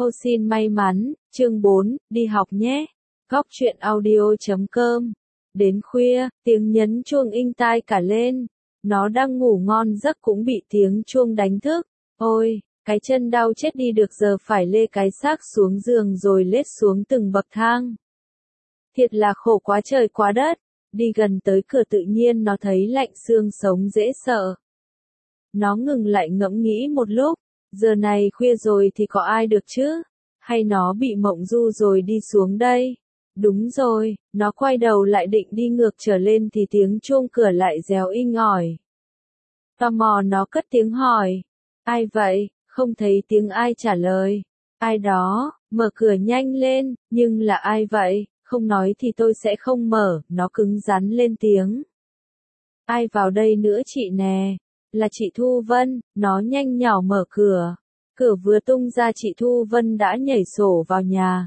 Ô xin may mắn, chương 4, đi học nhé. Góc truyện audio.com. Đến khuya, tiếng nhấn chuông inh tai cả lên. Nó đang ngủ ngon giấc cũng bị tiếng chuông đánh thức. Ôi, cái chân đau chết đi được giờ phải lê cái xác xuống giường rồi lết xuống từng bậc thang. Thiệt là khổ quá trời quá đất. Đi gần tới cửa tự nhiên nó thấy lạnh xương sống dễ sợ. Nó ngừng lại ngẫm nghĩ một lúc. Giờ này khuya rồi thì có ai được chứ? Hay nó bị mộng du rồi đi xuống đây? Đúng rồi, nó quay đầu lại định đi ngược trở lên thì tiếng chuông cửa lại réo inh ỏi. Tò mò nó cất tiếng hỏi. Ai vậy? Không thấy tiếng ai trả lời. Ai đó, mở cửa nhanh lên, nhưng là ai vậy? Không nói thì tôi sẽ không mở, nó cứng rắn lên tiếng. Ai vào đây nữa chị nè? Là chị Thu Vân, nó nhanh nhỏ mở cửa. Cửa vừa tung ra chị Thu Vân đã nhảy sổ vào nhà.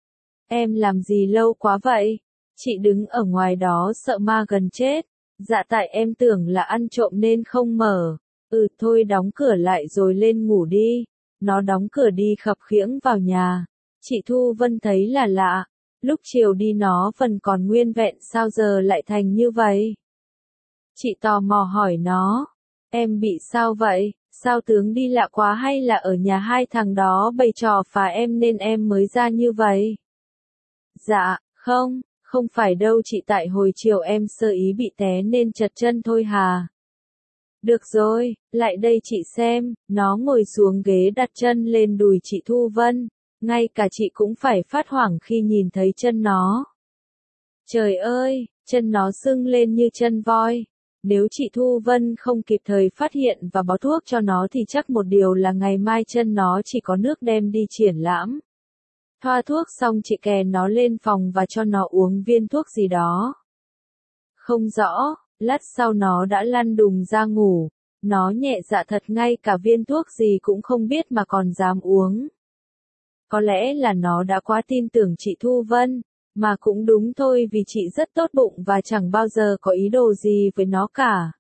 Em làm gì lâu quá vậy? Chị đứng ở ngoài đó sợ ma gần chết. Dạ tại em tưởng là ăn trộm nên không mở. Thôi đóng cửa lại rồi lên ngủ đi. Nó đóng cửa đi khập khiễng vào nhà. Chị Thu Vân thấy là lạ. Lúc chiều đi nó vẫn còn nguyên vẹn sao giờ lại thành như vậy? Chị tò mò hỏi nó. Em bị sao vậy? Sao tướng đi lạ quá hay là ở nhà hai thằng đó bày trò phá em nên em mới ra như vậy? Dạ, không phải đâu chị tại hồi chiều em sơ ý bị té nên trật chân thôi hà. Được rồi, lại đây chị xem, nó ngồi xuống ghế đặt chân lên đùi chị Thu Vân, ngay cả chị cũng phải phát hoảng khi nhìn thấy chân nó. Trời ơi, chân nó sưng lên như chân voi. Nếu chị Thu Vân không kịp thời phát hiện và bó thuốc cho nó thì chắc một điều là ngày mai chân nó chỉ có nước đem đi triển lãm. Thoa thuốc xong chị kè nó lên phòng và cho nó uống viên thuốc gì đó. Không rõ, lát sau nó đã lăn đùng ra ngủ. Nó nhẹ dạ thật ngay cả viên thuốc gì cũng không biết mà còn dám uống. Có lẽ là nó đã quá tin tưởng chị Thu Vân. Mà cũng đúng thôi vì chị rất tốt bụng và chẳng bao giờ có ý đồ gì với nó cả.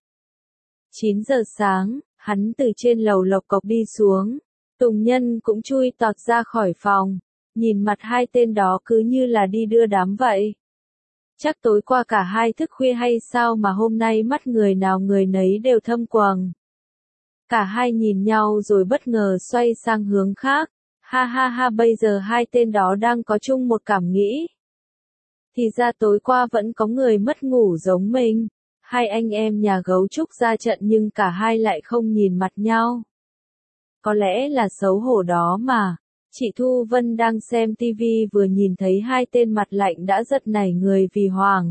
9 giờ sáng, hắn từ trên lầu lộc cộc đi xuống. Tùng Nhân cũng chui tọt ra khỏi phòng. Nhìn mặt hai tên đó cứ như là đi đưa đám vậy. Chắc tối qua cả hai thức khuya hay sao mà hôm nay mắt người nào người nấy đều thâm quầng. Cả hai nhìn nhau rồi bất ngờ xoay sang hướng khác. Ha ha ha bây giờ hai tên đó đang có chung một cảm nghĩ. Thì ra tối qua vẫn có người mất ngủ giống mình. Hai anh em nhà gấu trúc ra trận nhưng cả hai lại không nhìn mặt nhau. Có lẽ là xấu hổ đó mà. Chị Thu Vân đang xem tivi vừa nhìn thấy hai tên mặt lạnh đã giật nảy người vì hoảng.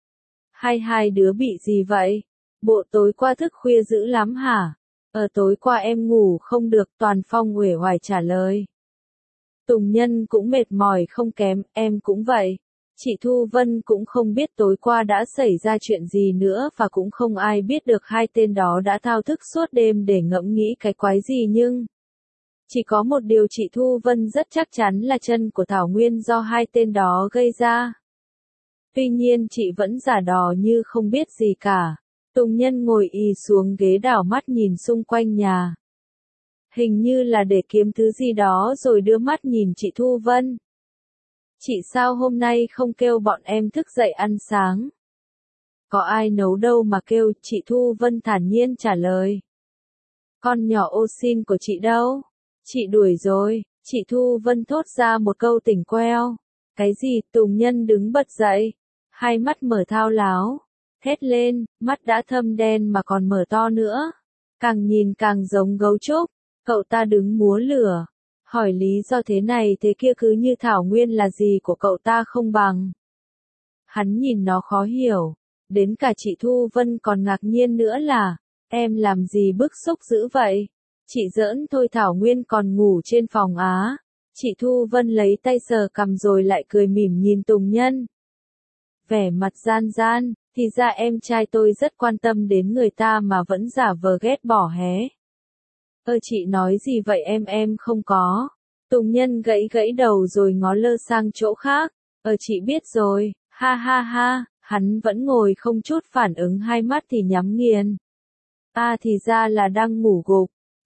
Hai đứa bị gì vậy? Bộ tối qua thức khuya dữ lắm hả? Tối qua em ngủ không được, Toàn Phong uể oải trả lời. Tùng Nhân cũng mệt mỏi không kém, em cũng vậy. Chị Thu Vân cũng không biết tối qua đã xảy ra chuyện gì nữa và cũng không ai biết được hai tên đó đã thao thức suốt đêm để ngẫm nghĩ cái quái gì nhưng... Chỉ có một điều chị Thu Vân rất chắc chắn là chân của Thảo Nguyên do hai tên đó gây ra. Tuy nhiên chị vẫn giả đò như không biết gì cả. Tùng Nhân ngồi ì xuống ghế đảo mắt nhìn xung quanh nhà. Hình như là để kiếm thứ gì đó rồi đưa mắt nhìn chị Thu Vân. Chị sao hôm nay không kêu bọn em thức dậy ăn sáng? Có ai nấu đâu mà kêu, chị Thu Vân thản nhiên trả lời. Con nhỏ ô xin của chị đâu? Chị đuổi rồi, chị Thu Vân thốt ra một câu tỉnh queo. Cái gì? Tùng Nhân đứng bật dậy. Hai mắt mở thao láo. Thét lên, mắt đã thâm đen mà còn mở to nữa. Càng nhìn càng giống gấu trúc. Cậu ta đứng múa lửa. Hỏi lý do thế này thế kia cứ như Thảo Nguyên là gì của cậu ta không bằng. Hắn nhìn nó khó hiểu. Đến cả chị Thu Vân còn ngạc nhiên nữa là, em làm gì bức xúc dữ vậy? Chị giỡn thôi Thảo Nguyên còn ngủ trên phòng á. Chị Thu Vân lấy tay sờ cằm rồi lại cười mỉm nhìn Tùng Nhân. Vẻ mặt gian gian, thì ra em trai tôi rất quan tâm đến người ta mà vẫn giả vờ ghét bỏ hé. Chị nói gì vậy em không có. Tùng Nhân gãy đầu rồi ngó lơ sang chỗ khác. Chị biết rồi, ha ha ha, hắn vẫn ngồi không chút phản ứng hai mắt thì nhắm nghiền. Thì ra là đang ngủ gục.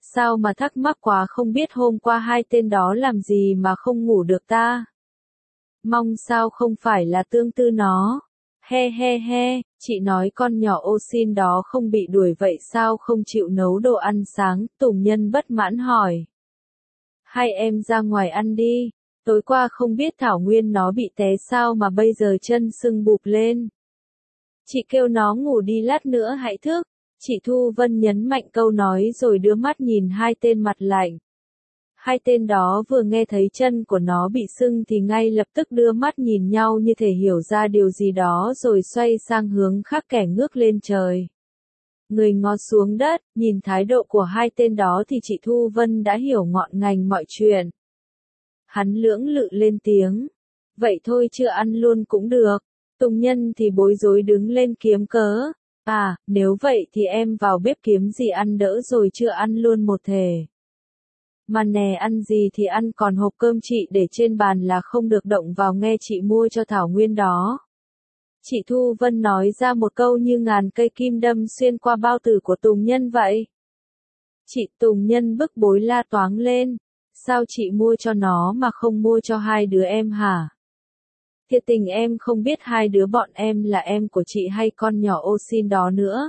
Sao mà thắc mắc quá, không biết hôm qua hai tên đó làm gì mà không ngủ được ta? Mong sao không phải là tương tư nó. He he he, chị nói con nhỏ ô xin đó không bị đuổi vậy sao không chịu nấu đồ ăn sáng, Tùng Nhân bất mãn hỏi. Hai em ra ngoài ăn đi, tối qua không biết Thảo Nguyên nó bị té sao mà bây giờ chân sưng bụp lên. Chị kêu nó ngủ đi lát nữa hãy thức. Chị Thu Vân nhấn mạnh câu nói rồi đưa mắt nhìn hai tên mặt lạnh. Hai tên đó vừa nghe thấy chân của nó bị sưng thì ngay lập tức đưa mắt nhìn nhau như thể hiểu ra điều gì đó rồi xoay sang hướng khác, kẻ ngước lên trời. Người ngó xuống đất, nhìn thái độ của hai tên đó thì chị Thu Vân đã hiểu ngọn ngành mọi chuyện. Hắn lưỡng lự lên tiếng. Vậy thôi chưa ăn luôn cũng được. Tùng Nhân thì bối rối đứng lên kiếm cớ. À, nếu vậy thì em vào bếp kiếm gì ăn đỡ rồi chưa ăn luôn một thể. Mà nè, ăn gì thì ăn, còn hộp cơm chị để trên bàn là không được động vào nghe, chị mua cho Thảo Nguyên đó. Chị Thu Vân nói ra một câu như ngàn cây kim đâm xuyên qua bao tử của Tùng Nhân vậy. Chị Tùng Nhân bức bối la toáng lên. Sao chị mua cho nó mà không mua cho hai đứa em hả? Thiệt tình em không biết hai đứa bọn em là em của chị hay con nhỏ ô xin đó nữa.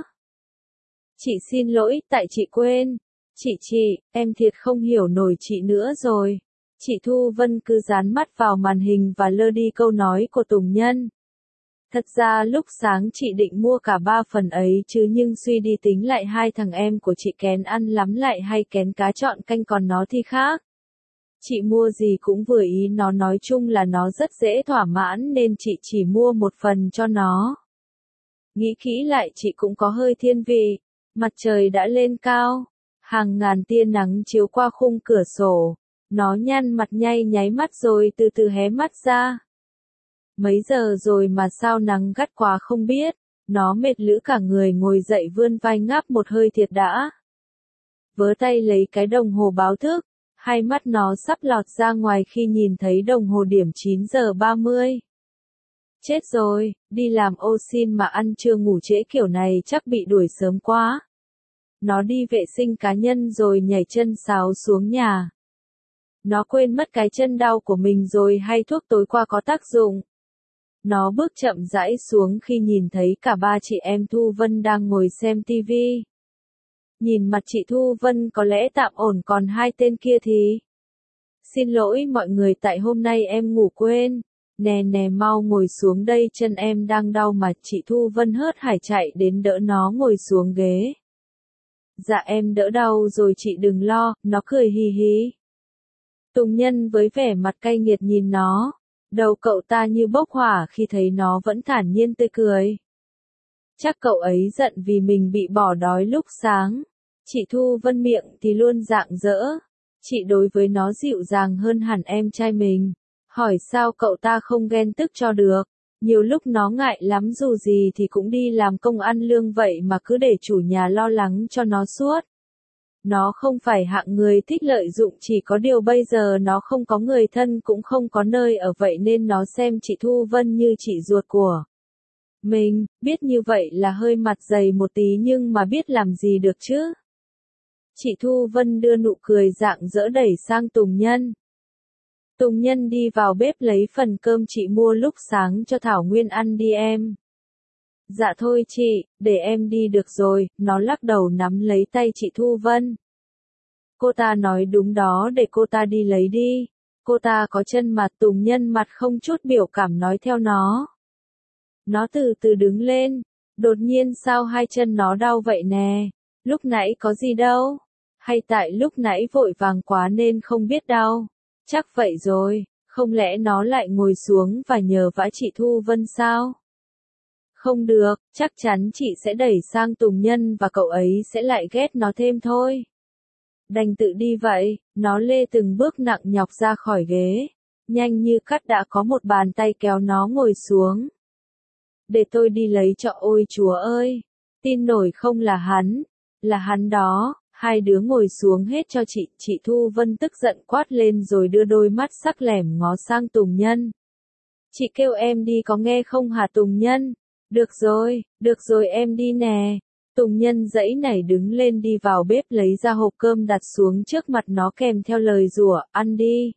Chị xin lỗi, tại chị quên. Chị, em thiệt không hiểu nổi chị nữa rồi. Chị Thu Vân cứ dán mắt vào màn hình và lơ đi câu nói của Tùng Nhân. Thật ra lúc sáng chị định mua cả 3 phần ấy chứ, nhưng suy đi tính lại hai thằng em của chị kén ăn lắm lại hay kén cá chọn canh, còn nó thì khác. Chị mua gì cũng vừa ý nó, nói chung là nó rất dễ thỏa mãn nên chị chỉ mua một phần cho nó. Nghĩ kỹ lại chị cũng có hơi thiên vị. Mặt trời đã lên cao. Hàng ngàn tia nắng chiếu qua khung cửa sổ. Nó nhăn mặt nháy mắt rồi từ từ hé mắt ra. Mấy giờ rồi mà sao nắng gắt quá không biết. Nó mệt lử cả người, ngồi dậy vươn vai ngáp một hơi thiệt đã. Vớ tay lấy cái đồng hồ báo thức. Hai mắt nó sắp lọt ra ngoài khi nhìn thấy đồng hồ điểm 9 giờ 30. Chết rồi, đi làm ô xin mà ăn trưa ngủ trễ kiểu này chắc bị đuổi sớm quá. Nó đi vệ sinh cá nhân rồi nhảy chân sáo xuống nhà. Nó quên mất cái chân đau của mình rồi hay thuốc tối qua có tác dụng. Nó bước chậm rãi xuống khi nhìn thấy cả ba chị em Thu Vân đang ngồi xem tivi. Nhìn mặt chị Thu Vân có lẽ tạm ổn, còn hai tên kia thì... Xin lỗi mọi người, tại hôm nay em ngủ quên. Nè mau ngồi xuống đây, chân em đang đau mà. Chị Thu Vân hớt hải chạy đến đỡ nó ngồi xuống ghế. Dạ em đỡ đau rồi chị đừng lo, nó cười hì hì. Tùng Nhân với vẻ mặt cay nghiệt nhìn nó. Đầu cậu ta như bốc hỏa khi thấy nó vẫn thản nhiên tươi cười. Chắc cậu ấy giận vì mình bị bỏ đói lúc sáng. Chị Thu Vân miệng thì luôn rạng rỡ. Chị đối với nó dịu dàng hơn hẳn em trai mình. Hỏi sao cậu ta không ghen tức cho được. Nhiều lúc nó ngại lắm, dù gì thì cũng đi làm công ăn lương vậy mà cứ để chủ nhà lo lắng cho nó suốt. Nó không phải hạng người thích lợi dụng, chỉ có điều bây giờ nó không có người thân cũng không có nơi ở, vậy nên nó xem chị Thu Vân như chị ruột của mình. Biết như vậy là hơi mặt dày một tí nhưng mà biết làm gì được chứ. Chị Thu Vân đưa nụ cười rạng rỡ đẩy sang Tùng Nhân. Tùng Nhân đi vào bếp lấy phần cơm chị mua lúc sáng cho Thảo Nguyên ăn đi em. Dạ thôi chị, để em đi được rồi. Nó lắc đầu nắm lấy tay chị Thu Vân. Cô ta nói đúng đó, để cô ta đi lấy đi. Cô ta có chân mà. Tùng Nhân mặt không chút biểu cảm nói theo nó. Nó từ từ đứng lên. Đột nhiên sao hai chân nó đau vậy nè? Lúc nãy có gì đâu? Hay tại lúc nãy vội vàng quá nên không biết đau? Chắc vậy rồi, không lẽ nó lại ngồi xuống và nhờ vả chị Thu Vân sao? Không được, chắc chắn chị sẽ đẩy sang Tùng Nhân và cậu ấy sẽ lại ghét nó thêm thôi. Đành tự đi vậy. Nó lê từng bước nặng nhọc ra khỏi ghế. Nhanh như cắt đã có một bàn tay kéo nó ngồi xuống. Để tôi đi lấy cho. Ôi chúa ơi, tin nổi không, là hắn đó. Hai đứa ngồi xuống hết cho chị Thu Vân tức giận quát lên rồi đưa đôi mắt sắc lẻm ngó sang Tùng Nhân. Chị kêu em đi có nghe không hả Tùng Nhân? Được rồi em đi nè. Tùng Nhân giãy nảy đứng lên đi vào bếp lấy ra hộp cơm đặt xuống trước mặt nó kèm theo lời rủa, ăn đi.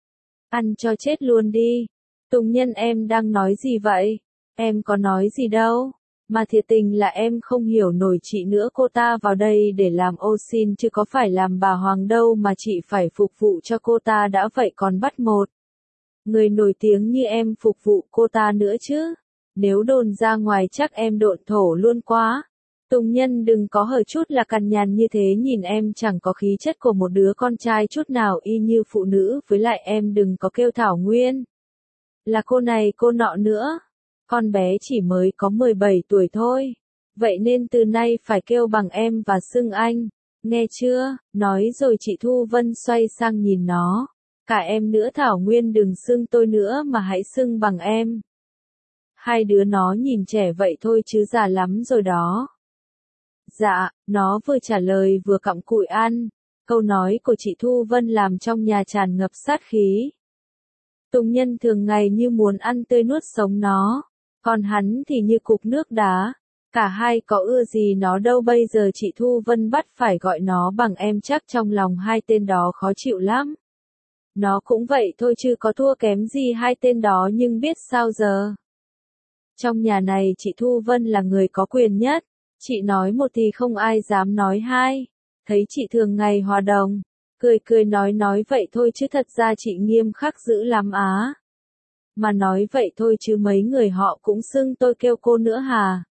Ăn cho chết luôn đi. Tùng Nhân em đang nói gì vậy? Em có nói gì đâu. Mà thiệt tình là em không hiểu nổi chị nữa, cô ta vào đây để làm ô xin chứ có phải làm bà Hoàng đâu mà chị phải phục vụ cho cô ta đã vậy còn bắt một người nổi tiếng như em phục vụ cô ta nữa chứ. Nếu đồn ra ngoài chắc em độn thổ luôn quá. Tùng Nhân đừng có hở chút là cằn nhằn như thế, nhìn em chẳng có khí chất của một đứa con trai chút nào, y như phụ nữ, với lại em đừng có kêu Thảo Nguyên là cô này cô nọ nữa. Con bé chỉ mới có 17 tuổi thôi. Vậy nên từ nay phải kêu bằng em và xưng anh. Nghe chưa? Nói rồi chị Thu Vân xoay sang nhìn nó. Cả em nữa Thảo Nguyên, đừng xưng tôi nữa mà hãy xưng bằng em. Hai đứa nó nhìn trẻ vậy thôi chứ già lắm rồi đó. Dạ, nó vừa trả lời vừa cặm cụi ăn. Câu nói của chị Thu Vân làm trong nhà tràn ngập sát khí. Tùng Nhân thường ngày như muốn ăn tươi nuốt sống nó. Còn hắn thì như cục nước đá. Cả hai có ưa gì nó đâu, bây giờ chị Thu Vân bắt phải gọi nó bằng em chắc trong lòng hai tên đó khó chịu lắm. Nó cũng vậy thôi chứ có thua kém gì hai tên đó, nhưng biết sao giờ. Trong nhà này chị Thu Vân là người có quyền nhất. Chị nói một thì không ai dám nói hai. Thấy chị thường ngày hòa đồng, cười cười nói vậy thôi chứ thật ra chị nghiêm khắc dữ lắm á. Mà nói vậy thôi chứ mấy người họ cũng xưng tôi kêu cô nữa hà.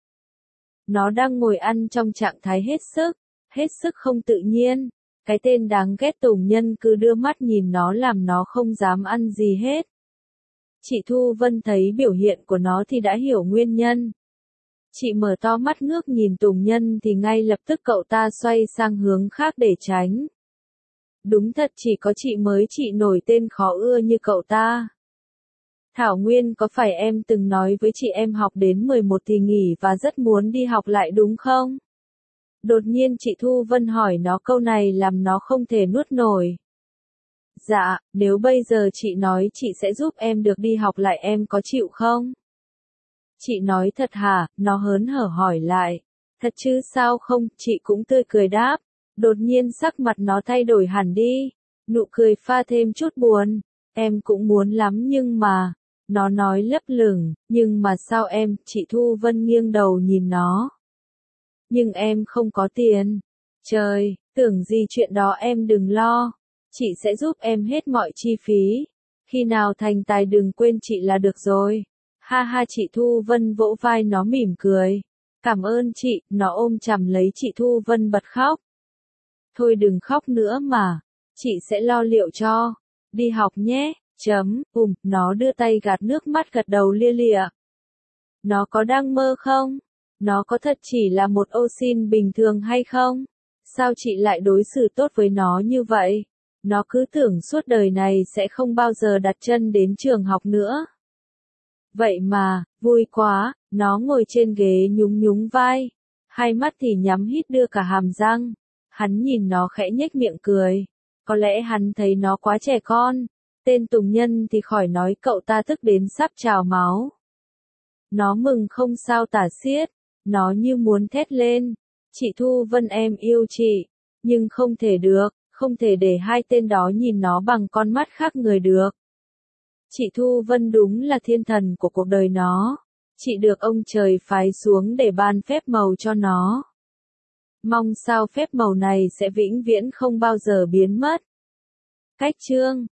Nó đang ngồi ăn trong trạng thái hết sức không tự nhiên. Cái tên đáng ghét Tùng Nhân cứ đưa mắt nhìn nó làm nó không dám ăn gì hết. Chị Thu Vân thấy biểu hiện của nó thì đã hiểu nguyên nhân. Chị mở to mắt ngước nhìn Tùng Nhân thì ngay lập tức cậu ta xoay sang hướng khác để tránh. Đúng thật chỉ có chị mới chị nổi tên khó ưa như cậu ta. Thảo Nguyên, có phải em từng nói với chị em học đến 11 thì nghỉ và rất muốn đi học lại đúng không? Đột nhiên chị Thu Vân hỏi nó câu này làm nó không thể nuốt nổi. Dạ, nếu bây giờ chị nói chị sẽ giúp em được đi học lại em có chịu không? Chị nói thật hả? Nó hớn hở hỏi lại. Thật chứ sao không? Chị cũng tươi cười đáp. Đột nhiên sắc mặt nó thay đổi hẳn đi. Nụ cười pha thêm chút buồn. Em cũng muốn lắm nhưng mà. Nó nói lấp lửng. Nhưng mà sao em? Chị Thu Vân nghiêng đầu nhìn nó. Nhưng em không có tiền. Trời, tưởng gì chuyện đó em đừng lo. Chị sẽ giúp em hết mọi chi phí. Khi nào thành tài đừng quên chị là được rồi. Ha ha, chị Thu Vân vỗ vai nó mỉm cười. Cảm ơn chị, nó ôm chầm lấy chị Thu Vân bật khóc. Thôi đừng khóc nữa mà. Chị sẽ lo liệu cho. Đi học nhé. Nó đưa tay gạt nước mắt gật đầu lia lịa. Nó có đang mơ không? Nó có thật chỉ là một ô xin bình thường hay không? Sao chị lại đối xử tốt với nó như vậy? Nó cứ tưởng suốt đời này sẽ không bao giờ đặt chân đến trường học nữa. Vậy mà, vui quá, nó ngồi trên ghế nhún nhún vai. Hai mắt thì nhắm hít đưa cả hàm răng. Hắn nhìn nó khẽ nhếch miệng cười. Có lẽ hắn thấy nó quá trẻ con. Tên Tùng Nhân thì khỏi nói, cậu ta tức đến sắp trào máu. Nó mừng không sao tả xiết. Nó như muốn thét lên. Chị Thu Vân em yêu chị. Nhưng không thể được, không thể để hai tên đó nhìn nó bằng con mắt khác người được. Chị Thu Vân đúng là thiên thần của cuộc đời nó. Chị được ông trời phái xuống để ban phép màu cho nó. Mong sao phép màu này sẽ vĩnh viễn không bao giờ biến mất. Cách chương